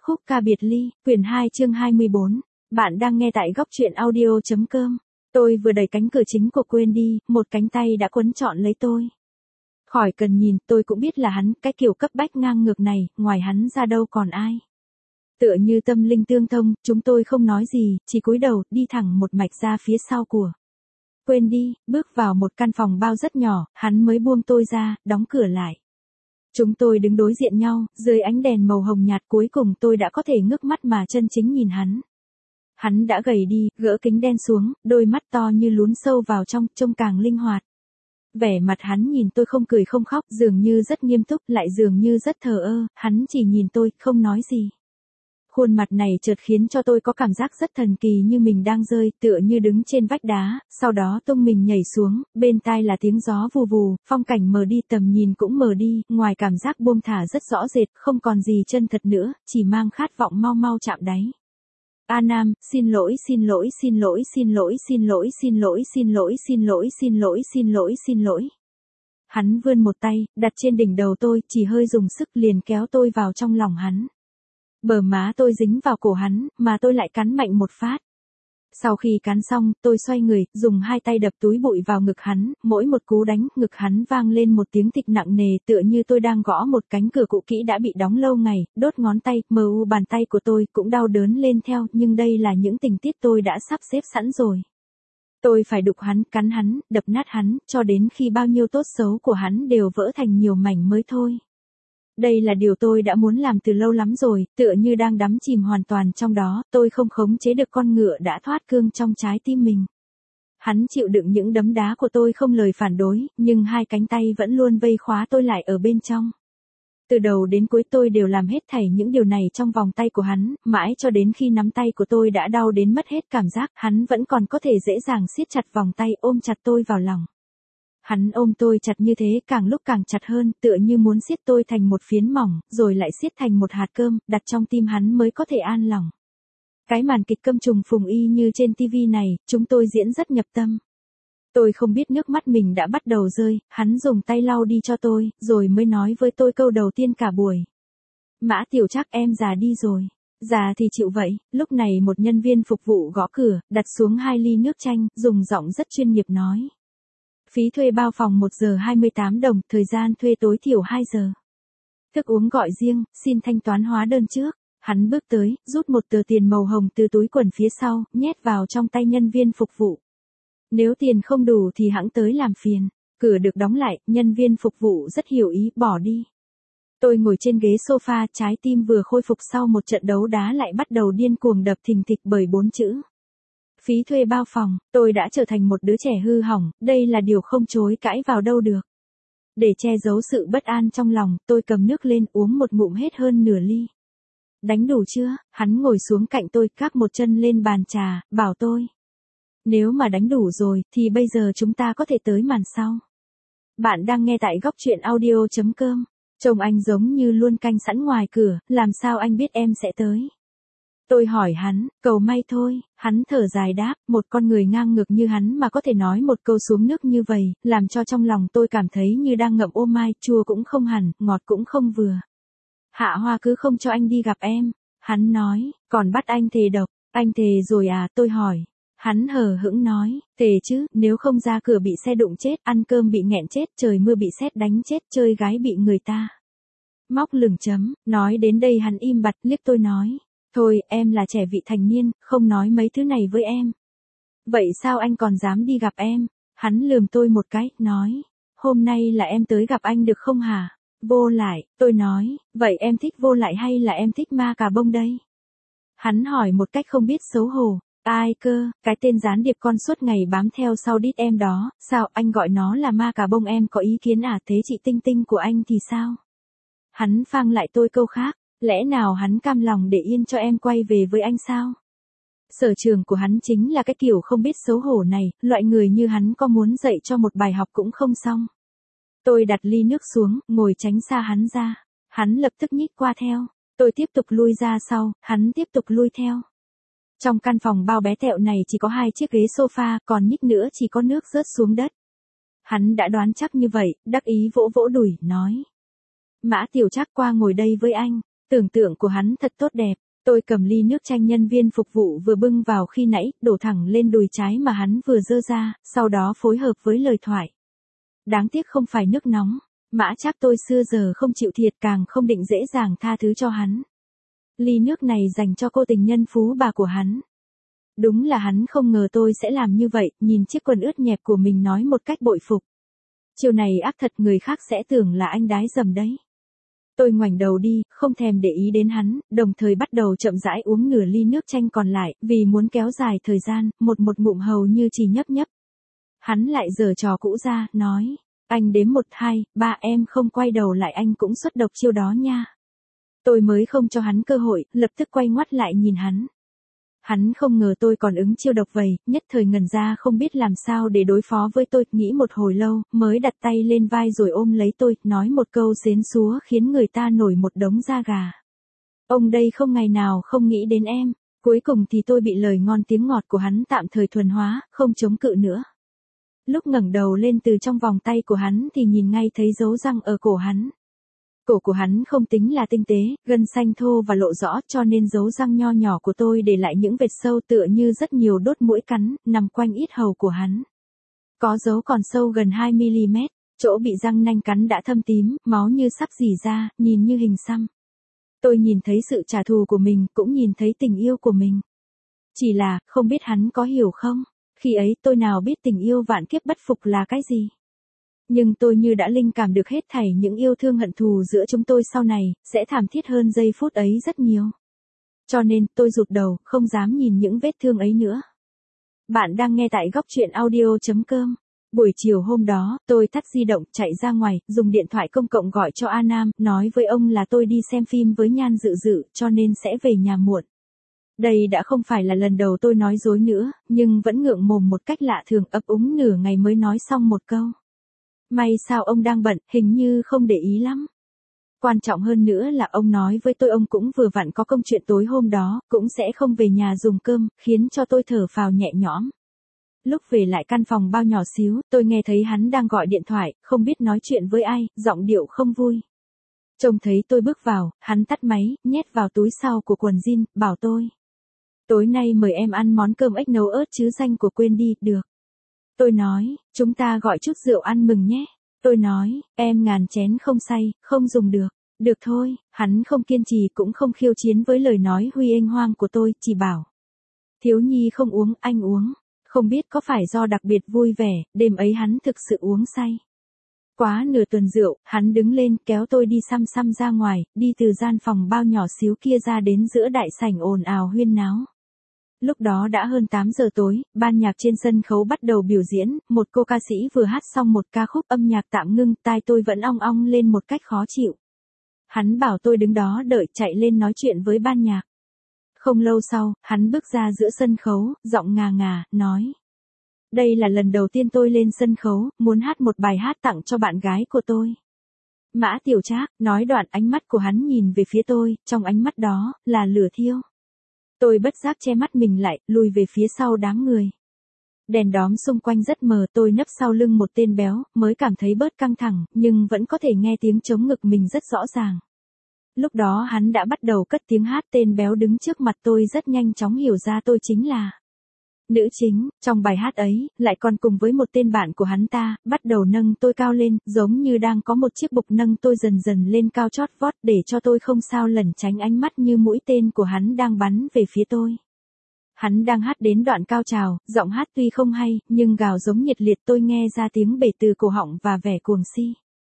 Khúc ca biệt ly, quyển 2 chương 24. Bạn đang nghe tại góc truyện audio.com. Tôi vừa đẩy cánh cửa chính của quên đi, một cánh tay đã quấn trọn lấy tôi. Khỏi cần nhìn, tôi cũng biết là hắn, cái kiểu cấp bách ngang ngược này, ngoài hắn ra đâu còn ai. Tựa như tâm linh tương thông, chúng tôi không nói gì, chỉ cúi đầu, đi thẳng một mạch ra phía sau của quên đi, bước vào một căn phòng bao rất nhỏ, hắn mới buông tôi ra, đóng cửa lại. Chúng tôi đứng đối diện nhau, dưới ánh đèn màu hồng nhạt cuối cùng tôi đã có thể ngước mắt mà chân chính nhìn hắn. Hắn đã gầy đi, gỡ kính đen xuống, đôi mắt to như lún sâu vào trong, trông càng linh hoạt. Vẻ mặt hắn nhìn tôi không cười không khóc, dường như rất nghiêm túc, lại dường như rất thờ ơ, hắn chỉ nhìn tôi, không nói gì. Khuôn mặt này chợt khiến cho tôi có cảm giác rất thần kỳ như mình đang rơi, tựa như đứng trên vách đá, sau đó tung mình nhảy xuống, bên tai là tiếng gió vù vù, phong cảnh mờ đi, tầm nhìn cũng mờ đi, ngoài cảm giác buông thả rất rõ rệt, không còn gì chân thật nữa, chỉ mang khát vọng mau mau chạm đáy. A Nam, xin lỗi, xin lỗi, xin lỗi, xin lỗi, xin lỗi, xin lỗi, xin lỗi, xin lỗi, xin lỗi, xin lỗi, xin lỗi. Hắn vươn một tay, đặt trên đỉnh đầu tôi, chỉ hơi dùng sức liền kéo tôi vào trong lòng hắn. Bờ má tôi dính vào cổ hắn, mà tôi lại cắn mạnh một phát. Sau khi cắn xong, tôi xoay người, dùng hai tay đập túi bụi vào ngực hắn, mỗi một cú đánh, ngực hắn vang lên một tiếng thịch nặng nề tựa như tôi đang gõ một cánh cửa cũ kỹ đã bị đóng lâu ngày, đốt ngón tay, mờ u bàn tay của tôi cũng đau đớn lên theo, nhưng đây là những tình tiết tôi đã sắp xếp sẵn rồi. Tôi phải đục hắn, cắn hắn, đập nát hắn, cho đến khi bao nhiêu tốt xấu của hắn đều vỡ thành nhiều mảnh mới thôi. Đây là điều tôi đã muốn làm từ lâu lắm rồi, tựa như đang đắm chìm hoàn toàn trong đó, tôi không khống chế được con ngựa đã thoát cương trong trái tim mình. Hắn chịu đựng những đấm đá của tôi không lời phản đối, nhưng hai cánh tay vẫn luôn vây khóa tôi lại ở bên trong. Từ đầu đến cuối tôi đều làm hết thảy những điều này trong vòng tay của hắn, mãi cho đến khi nắm tay của tôi đã đau đến mất hết cảm giác, hắn vẫn còn có thể dễ dàng siết chặt vòng tay ôm chặt tôi vào lòng. Hắn ôm tôi chặt như thế càng lúc càng chặt hơn, tựa như muốn siết tôi thành một phiến mỏng, rồi lại siết thành một hạt cơm, đặt trong tim hắn mới có thể an lòng. Cái màn kịch câm trùng phùng y như trên tivi này, chúng tôi diễn rất nhập tâm. Tôi không biết nước mắt mình đã bắt đầu rơi, hắn dùng tay lau đi cho tôi, rồi mới nói với tôi câu đầu tiên cả buổi. Mã Tiểu Trác, em già đi rồi. Già thì chịu vậy, lúc này một nhân viên phục vụ gõ cửa, đặt xuống 2 ly nước chanh, dùng giọng rất chuyên nghiệp nói. Phí thuê bao phòng 1 giờ 28 đồng, thời gian thuê tối thiểu 2 giờ. Thức uống gọi riêng, xin thanh toán hóa đơn trước. Hắn bước tới, rút một tờ tiền màu hồng từ túi quần phía sau, nhét vào trong tay nhân viên phục vụ. Nếu tiền không đủ thì hẵng tới làm phiền. Cửa được đóng lại, nhân viên phục vụ rất hiểu ý, bỏ đi. Tôi ngồi trên ghế sofa, trái tim vừa khôi phục sau một trận đấu đá lại bắt đầu điên cuồng đập thình thịch bởi 4 chữ. Phí thuê bao phòng, tôi đã trở thành một đứa trẻ hư hỏng, đây là điều không chối cãi vào đâu được. Để che giấu sự bất an trong lòng, tôi cầm nước lên uống một ngụm hết hơn nửa ly. Đánh đủ chưa? Hắn ngồi xuống cạnh tôi, gác một chân lên bàn trà, bảo tôi. Nếu mà đánh đủ rồi, thì bây giờ chúng ta có thể tới màn sau. Bạn đang nghe tại góc truyện audio.com. Trông anh giống như luôn canh sẵn ngoài cửa, làm sao anh biết em sẽ tới? Tôi hỏi hắn, cầu may thôi, hắn thở dài đáp, một con người ngang ngược như hắn mà có thể nói một câu xuống nước như vậy, làm cho trong lòng tôi cảm thấy như đang ngậm ô mai, chua cũng không hẳn, ngọt cũng không vừa. Hạ Hoa cứ không cho anh đi gặp em, hắn nói, còn bắt anh thề độc, anh thề rồi à, tôi hỏi. Hắn hờ hững nói, thề chứ, nếu không ra cửa bị xe đụng chết, ăn cơm bị nghẹn chết, trời mưa bị sét đánh chết, chơi gái bị người ta móc lửng chấm, nói đến đây hắn im bặt, liếc tôi nói. Thôi, em là trẻ vị thành niên, không nói mấy thứ này với em. Vậy sao anh còn dám đi gặp em? Hắn lườm tôi một cái, nói. Hôm nay là em tới gặp anh được không hả? Vô lại, tôi nói, vậy em thích vô lại hay là em thích ma cà bông đây? Hắn hỏi một cách không biết xấu hổ. Ai cơ, cái tên gián điệp con suốt ngày bám theo sau đít em đó, sao anh gọi nó là ma cà bông, em có ý kiến à? Thế chị Tinh Tinh của anh thì sao? Hắn phang lại tôi câu khác. Lẽ nào hắn cam lòng để yên cho em quay về với anh sao? Sở trường của hắn chính là cái kiểu không biết xấu hổ này, loại người như hắn có muốn dạy cho một bài học cũng không xong. Tôi đặt ly nước xuống, ngồi tránh xa hắn ra. Hắn lập tức nhích qua theo. Tôi tiếp tục lui ra sau, hắn tiếp tục lui theo. Trong căn phòng bao bé tẹo này chỉ có 2 chiếc ghế sofa, còn nhích nữa chỉ có nước rớt xuống đất. Hắn đã đoán chắc như vậy, đắc ý vỗ vỗ đùi, nói. Mã Tiểu Trác, qua ngồi đây với anh. Tưởng tượng của hắn thật tốt đẹp. Tôi cầm ly nước chanh nhân viên phục vụ vừa bưng vào khi nãy, đổ thẳng lên đùi trái mà hắn vừa dơ ra, sau đó phối hợp với lời thoại. Đáng tiếc không phải nước nóng. Mã Trác tôi xưa giờ không chịu thiệt, càng không định dễ dàng tha thứ cho hắn. Ly nước này dành cho cô tình nhân phú bà của hắn. Đúng là hắn không ngờ tôi sẽ làm như vậy, nhìn chiếc quần ướt nhẹp của mình nói một cách bội phục. Chiều này ác thật, người khác sẽ tưởng là anh đái dầm đấy. Tôi ngoảnh đầu đi, không thèm để ý đến hắn, đồng thời bắt đầu chậm rãi uống nửa ly nước chanh còn lại, vì muốn kéo dài thời gian, một ngụm hầu như chỉ nhấp nhấp. Hắn lại giở trò cũ ra, nói, anh đếm 1, 2, 3 em không quay đầu lại anh cũng xuất độc chiêu đó nha. Tôi mới không cho hắn cơ hội, lập tức quay ngoắt lại nhìn hắn. Hắn không ngờ tôi còn ứng chiêu độc vậy, nhất thời ngẩn ra không biết làm sao để đối phó với tôi, nghĩ một hồi lâu, mới đặt tay lên vai rồi ôm lấy tôi, nói một câu xến xúa khiến người ta nổi một đống da gà. Ông đây không ngày nào không nghĩ đến em. Cuối cùng thì tôi bị lời ngon tiếng ngọt của hắn tạm thời thuần hóa, không chống cự nữa. Lúc ngẩng đầu lên từ trong vòng tay của hắn thì nhìn ngay thấy dấu răng ở cổ hắn. Cổ của hắn không tính là tinh tế, gân xanh thô và lộ rõ, cho nên dấu răng nho nhỏ của tôi để lại những vệt sâu tựa như rất nhiều đốt muỗi cắn, nằm quanh yết hầu của hắn. Có dấu còn sâu gần 2mm, chỗ bị răng nanh cắn đã thâm tím, máu như sắp rỉ ra, nhìn như hình xăm. Tôi nhìn thấy sự trả thù của mình, cũng nhìn thấy tình yêu của mình. Chỉ là, không biết hắn có hiểu không? Khi ấy tôi nào biết tình yêu vạn kiếp bất phục là cái gì? Nhưng tôi như đã linh cảm được hết thảy những yêu thương hận thù giữa chúng tôi sau này, sẽ thảm thiết hơn giây phút ấy rất nhiều. Cho nên, tôi rụt đầu, không dám nhìn những vết thương ấy nữa. Bạn đang nghe tại góc truyện audio.com. Buổi chiều hôm đó, tôi tắt di động, chạy ra ngoài, dùng điện thoại công cộng gọi cho A Nam, nói với ông là tôi đi xem phim với Nhan Dự Dự, cho nên sẽ về nhà muộn. Đây đã không phải là lần đầu tôi nói dối nữa, nhưng vẫn ngượng mồm một cách lạ thường, ấp úng nửa ngày mới nói xong một câu. May sao ông đang bận, hình như không để ý lắm. Quan trọng hơn nữa là ông nói với tôi ông cũng vừa vặn có công chuyện tối hôm đó, cũng sẽ không về nhà dùng cơm, khiến cho tôi thở phào nhẹ nhõm. Lúc về lại căn phòng bao nhỏ xíu, tôi nghe thấy hắn đang gọi điện thoại, không biết nói chuyện với ai, giọng điệu không vui. Trông thấy tôi bước vào, hắn tắt máy, nhét vào túi sau của quần jean, bảo tôi. Tối nay mời em ăn món cơm ếch nấu ớt chứ danh của quên đi, được. Tôi nói, chúng ta gọi chút rượu ăn mừng nhé. Tôi nói, em ngàn chén không say, không dùng được. Được thôi, hắn không kiên trì cũng không khiêu chiến với lời nói huy ênh hoang của tôi, chỉ bảo. Thiếu nhi không uống, anh uống. Không biết có phải do đặc biệt vui vẻ, đêm ấy hắn thực sự uống say. Quá nửa tuần rượu, hắn đứng lên kéo tôi đi xăm xăm ra ngoài, đi từ gian phòng bao nhỏ xíu kia ra đến giữa đại sảnh ồn ào huyên náo. Lúc đó đã hơn 8 giờ tối, ban nhạc trên sân khấu bắt đầu biểu diễn, một cô ca sĩ vừa hát xong một ca khúc, âm nhạc tạm ngưng, tai tôi vẫn ong ong lên một cách khó chịu. Hắn bảo tôi đứng đó đợi, chạy lên nói chuyện với ban nhạc. Không lâu sau, hắn bước ra giữa sân khấu, giọng ngà ngà, nói. Đây là lần đầu tiên tôi lên sân khấu, muốn hát một bài hát tặng cho bạn gái của tôi. Mã Tiểu Trác, nói đoạn ánh mắt của hắn nhìn về phía tôi, trong ánh mắt đó, là lửa thiêu. Tôi bất giác che mắt mình lại, lùi về phía sau đám người. Đèn đóm xung quanh rất mờ, tôi nấp sau lưng một tên béo, mới cảm thấy bớt căng thẳng, nhưng vẫn có thể nghe tiếng trống ngực mình rất rõ ràng. Lúc đó hắn đã bắt đầu cất tiếng hát, tên béo đứng trước mặt tôi rất nhanh chóng hiểu ra tôi chính là nữ chính, trong bài hát ấy, lại còn cùng với một tên bạn của hắn ta, bắt đầu nâng tôi cao lên, giống như đang có một chiếc bục nâng tôi dần dần lên cao chót vót để cho tôi không sao lẩn tránh ánh mắt như mũi tên của hắn đang bắn về phía tôi. Hắn đang hát đến đoạn cao trào, giọng hát tuy không hay, nhưng gào giống nhiệt liệt, tôi nghe ra tiếng bể từ cổ họng và vẻ cuồng si.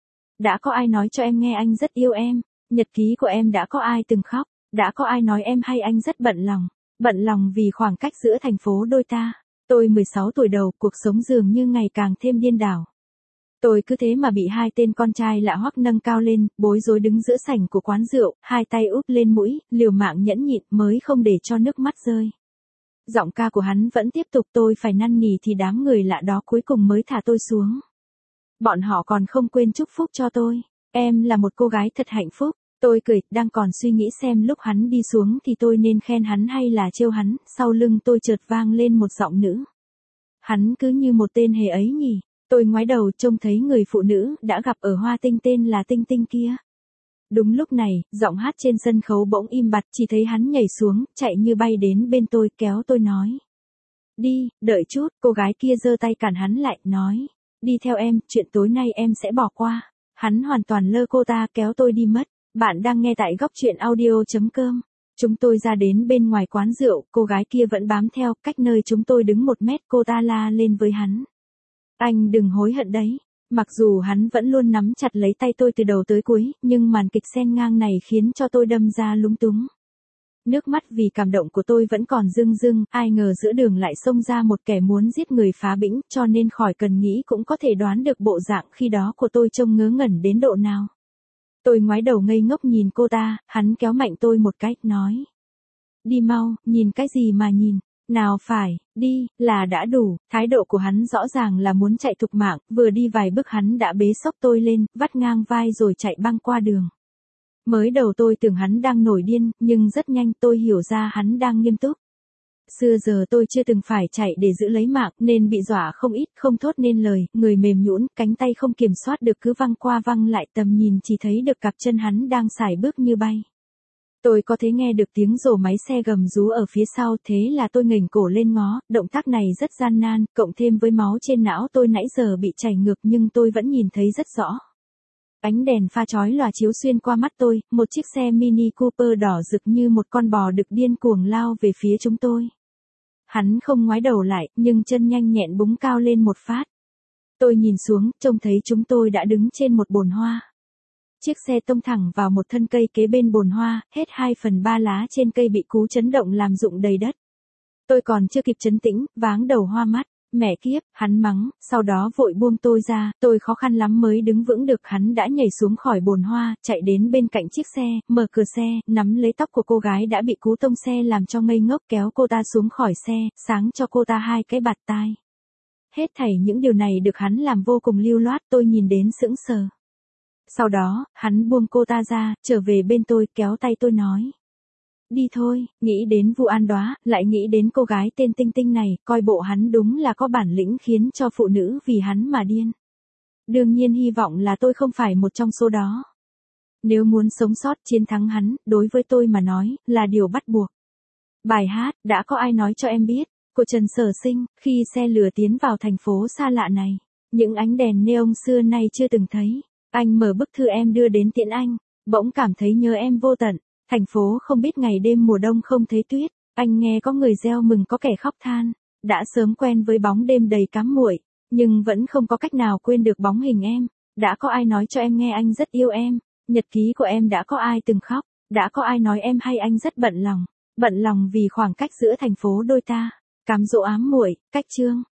Đã có ai nói cho em nghe anh rất yêu em? Nhật ký của em đã có ai từng khóc? Đã có ai nói em hay anh rất bận lòng? Bận lòng vì khoảng cách giữa thành phố đôi ta. Tôi 16 tuổi đầu, cuộc sống dường như ngày càng thêm điên đảo. Tôi cứ thế mà bị hai tên con trai lạ hoắc nâng cao lên, bối rối đứng giữa sảnh của quán rượu, hai tay úp lên mũi, liều mạng nhẫn nhịn mới không để cho nước mắt rơi. Giọng ca của hắn vẫn tiếp tục, tôi phải năn nỉ thì đám người lạ đó cuối cùng mới thả tôi xuống. Bọn họ còn không quên chúc phúc cho tôi. Em là một cô gái thật hạnh phúc. Tôi cười, đang còn suy nghĩ xem lúc hắn đi xuống thì tôi nên khen hắn hay là trêu hắn, sau lưng tôi chợt vang lên một giọng nữ. Hắn cứ như một tên hề ấy nhỉ. Tôi ngoái đầu trông thấy người phụ nữ đã gặp ở Hoa Tinh tên là Tinh Tinh kia. Đúng lúc này, giọng hát trên sân khấu bỗng im bặt, chỉ thấy hắn nhảy xuống, chạy như bay đến bên tôi, kéo tôi nói. Đi, đợi chút, cô gái kia giơ tay cản hắn lại, nói. Đi theo em, chuyện tối nay em sẽ bỏ qua. Hắn hoàn toàn lơ cô ta, kéo tôi đi mất. Bạn đang nghe tại góc truyện audio.com. Chúng tôi ra đến bên ngoài quán rượu, cô gái kia vẫn bám theo, cách nơi chúng tôi đứng 1 mét, cô ta la lên với hắn. Anh đừng hối hận đấy. Mặc dù hắn vẫn luôn nắm chặt lấy tay tôi từ đầu tới cuối, nhưng màn kịch xen ngang này khiến cho tôi đâm ra lúng túng. Nước mắt vì cảm động của tôi vẫn còn rưng rưng, ai ngờ giữa đường lại xông ra một kẻ muốn giết người phá bĩnh, cho nên khỏi cần nghĩ cũng có thể đoán được bộ dạng khi đó của tôi trông ngớ ngẩn đến độ nào. Tôi ngoái đầu ngây ngốc nhìn cô ta, hắn kéo mạnh tôi một cái, nói. Đi mau, nhìn cái gì mà nhìn. Nào phải, đi, là đã đủ. Thái độ của hắn rõ ràng là muốn chạy thục mạng, vừa đi vài bước hắn đã bế xốc tôi lên, vắt ngang vai rồi chạy băng qua đường. Mới đầu tôi tưởng hắn đang nổi điên, nhưng rất nhanh tôi hiểu ra hắn đang nghiêm túc. Xưa giờ tôi chưa từng phải chạy để giữ lấy mạng, nên bị dọa không ít, không thốt nên lời, người mềm nhũn, cánh tay không kiểm soát được cứ văng qua văng lại, tầm nhìn chỉ thấy được cặp chân hắn đang sải bước như bay. Tôi có thể nghe được tiếng rồ máy xe gầm rú ở phía sau, thế là tôi nghềnh cổ lên ngó, động tác này rất gian nan, cộng thêm với máu trên não tôi nãy giờ bị chảy ngược nhưng tôi vẫn nhìn thấy rất rõ. Ánh đèn pha chói lòa chiếu xuyên qua mắt tôi, một chiếc xe Mini Cooper đỏ rực như một con bò đực điên cuồng lao về phía chúng tôi. Hắn không ngoái đầu lại, nhưng chân nhanh nhẹn búng cao lên một phát. Tôi nhìn xuống, trông thấy chúng tôi đã đứng trên một bồn hoa. Chiếc xe tông thẳng vào một thân cây kế bên bồn hoa, hết 2/3 lá trên cây bị cú chấn động làm rụng đầy đất. Tôi còn chưa kịp trấn tĩnh, váng đầu hoa mắt. Mẹ kiếp, hắn mắng, sau đó vội buông tôi ra, tôi khó khăn lắm mới đứng vững được. Hắn đã nhảy xuống khỏi bồn hoa, chạy đến bên cạnh chiếc xe, mở cửa xe, nắm lấy tóc của cô gái đã bị cú tông xe làm cho ngây ngốc, kéo cô ta xuống khỏi xe, sáng cho cô ta 2 cái bạt tai. Hết thảy những điều này được hắn làm vô cùng lưu loát, tôi nhìn đến sững sờ. Sau đó, hắn buông cô ta ra, trở về bên tôi, kéo tay tôi nói. Đi thôi, nghĩ đến Vu An Đóa, lại nghĩ đến cô gái tên Tinh Tinh này, coi bộ hắn đúng là có bản lĩnh khiến cho phụ nữ vì hắn mà điên. Đương nhiên hy vọng là tôi không phải một trong số đó. Nếu muốn sống sót chiến thắng hắn, đối với tôi mà nói, là điều bắt buộc. Bài hát, đã có ai nói cho em biết, của Trần Sở Sinh, khi xe lửa tiến vào thành phố xa lạ này. Những ánh đèn neon xưa nay chưa từng thấy. Anh mở bức thư em đưa đến tiễn anh, bỗng cảm thấy nhớ em vô tận. Thành phố không biết ngày đêm mùa đông không thấy tuyết, anh nghe có người reo mừng có kẻ khóc than, đã sớm quen với bóng đêm đầy cám muội, nhưng vẫn không có cách nào quên được bóng hình em, đã có ai nói cho em nghe anh rất yêu em, nhật ký của em đã có ai từng khóc, đã có ai nói em hay anh rất bận lòng vì khoảng cách giữa thành phố đôi ta, cám dỗ ám muội, cách chương.